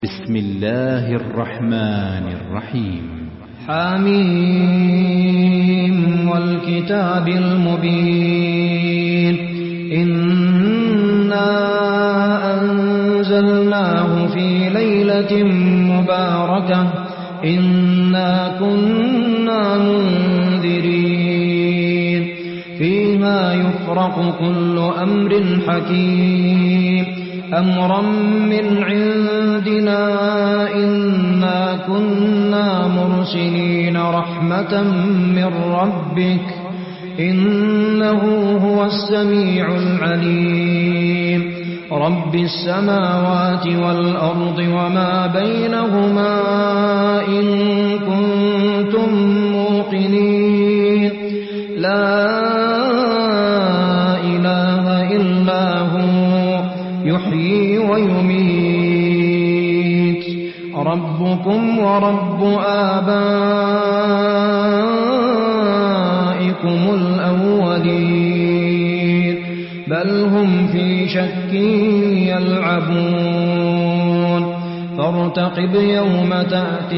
بسم الله الرحمن الرحيم. حميم والكتاب المبين إنا أنزلناه في ليلة مباركة إنا كنا منذرين فيها يفرق كل أمر حكيم أمرا من عندنا إنا كنا مرسلين رحمة من ربك إنه هو السميع العليم رب السماوات والأرض وما بينهما إن كنتم موقنين لا إله إلا هو يحيي ويميت ربكم ورب آبائكم الأولين بل هم في شك يلعبون فارتقب يوم تأتي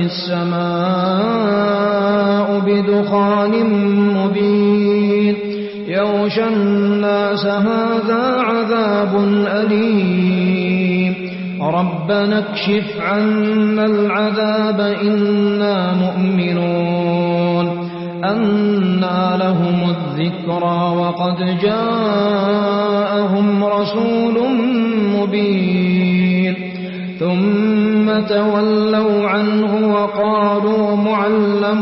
السماء بدخان مبين يغشى الناس هذا عذاب أليم ربنا اكشف عنا العذاب إنا مؤمنون أنى لهم الذكرى وقد جاءهم رسول مبين ثم تولوا عنه وقالوا معلم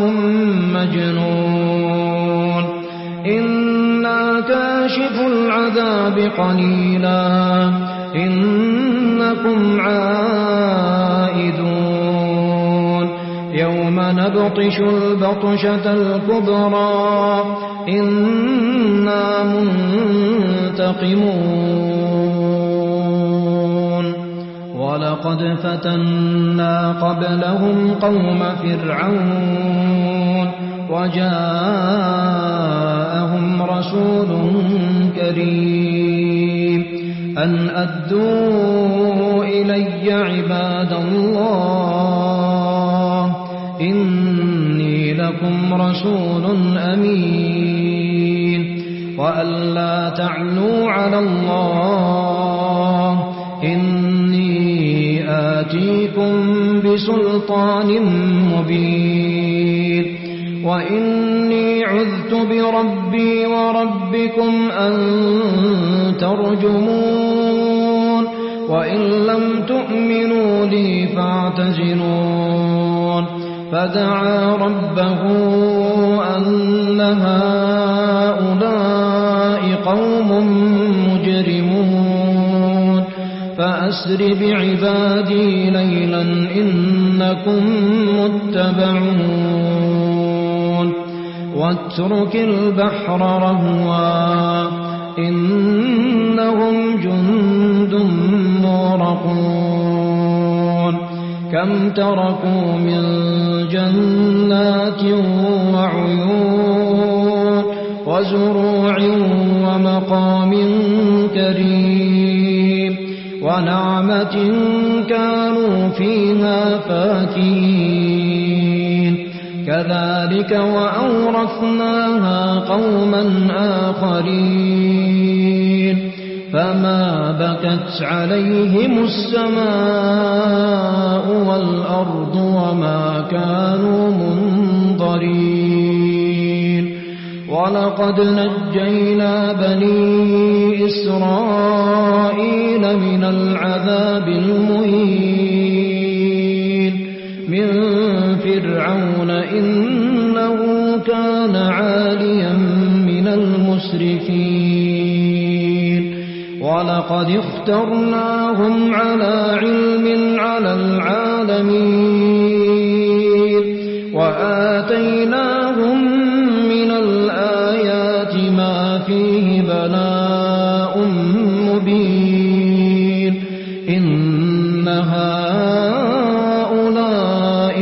مجنون إنا كاشف العذاب قليلا إنكم عائدون يوم نبطش البطشة الكبرى إنا منتقمون ولقد فتنا قبلهم قوم فرعون وجاءهم رسول كريم أن أدوا إلي عباد الله إني لكم رسول أمين وأن لا تعلوا على الله إني آتيكم بسلطان مبين وإني عذت بربي وربكم أن ترجمون وإن لم تؤمنوا لي فاعتزلون فدعا ربه أن هؤلاء قوم مجرمون فأسر بعبادي ليلا إنكم متبعون واترك البحر رهوا إنهم جند مغرقون كم تركوا من جنات وعيون وزروع ومقام كريم ونعمة كانوا فيها فاكهين كذلك وأورثناها قوما آخرين فما بكت عليهم السماء والأرض وما كانوا منظرين ولقد نجينا بني إسرائيل من العذاب المهين من فرعون إنه كان عاليا من المسرفين ولقد اخترناهم على علم على العالمين وآتيناهم من الآيات ما فيه بلاء مبين إن هؤلاء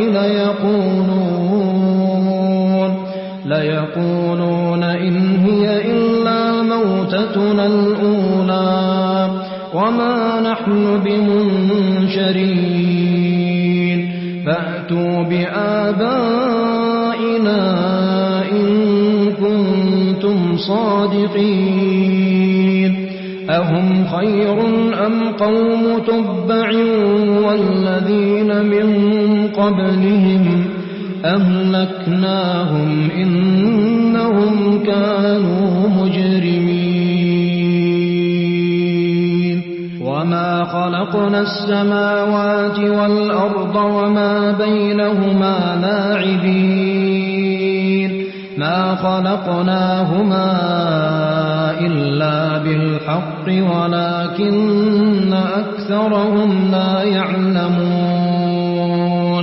ليقولون إن هي إلا موتتنا الأولى وما نحن بمنشرين فأتوا بآبائنا إن كنتم صادقين أهم خير أم قوم تبع والذين من قبلهم أهلكناهم إنهم كانوا مجرمين وما خلقنا السماوات والأرض وما بينهما لاعبين ما خلقناهما إلا بالحق ولكن أكثرهم لا يعلمون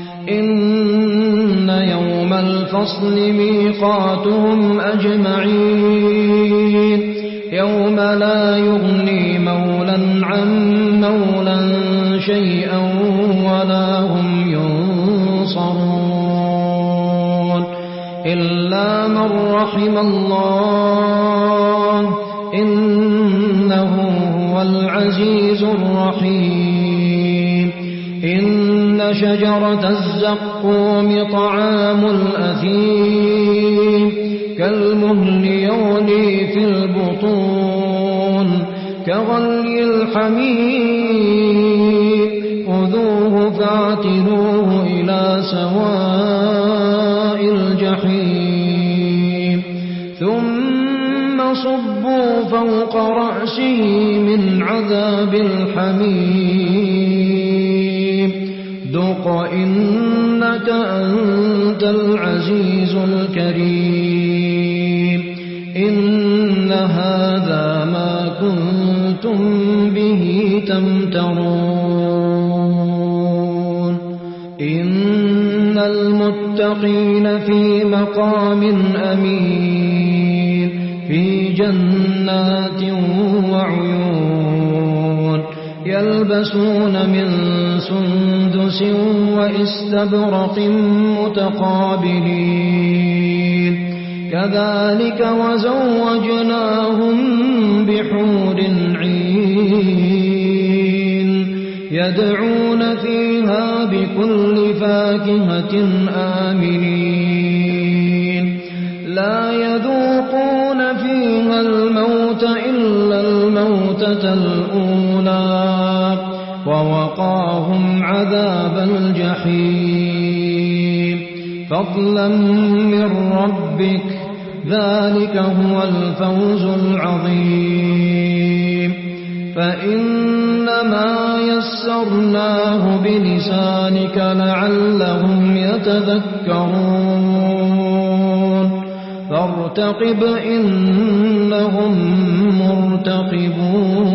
إن يوم الفصل ميقاتهم أجمعين يوم لا يغني مولا عن مولا شيئا ولا هم ينصرون إلا من رحم الله إنه هو العزيز الرحيم إن شجرة الزقوم طعام الأثيم كالمهل يغلي في البطون كغلي الحميم خذوه فاعتلوه إلى سواء الجحيم ثم صبوا فوق رأسه من عذاب الحميم ذق إنك أنت العزيز الكريم إن هذا ما كنتم به تمترون إن المتقين في مقام أمين في جنات وعيون يلبسون من سندس وإستبرق متقابلين كذلك وزوجناهم بحور عين يدعون فيها بكل فاكهة آمنين لا يذوقون فيها الموت إلا الموتة الأولى ووقاهم عذاب الجحيم فضلا من ربك ذلك هو الفوز العظيم فإنما يسرناه بلسانك لعلهم يتذكرون فارتقب إنهم مرتقبون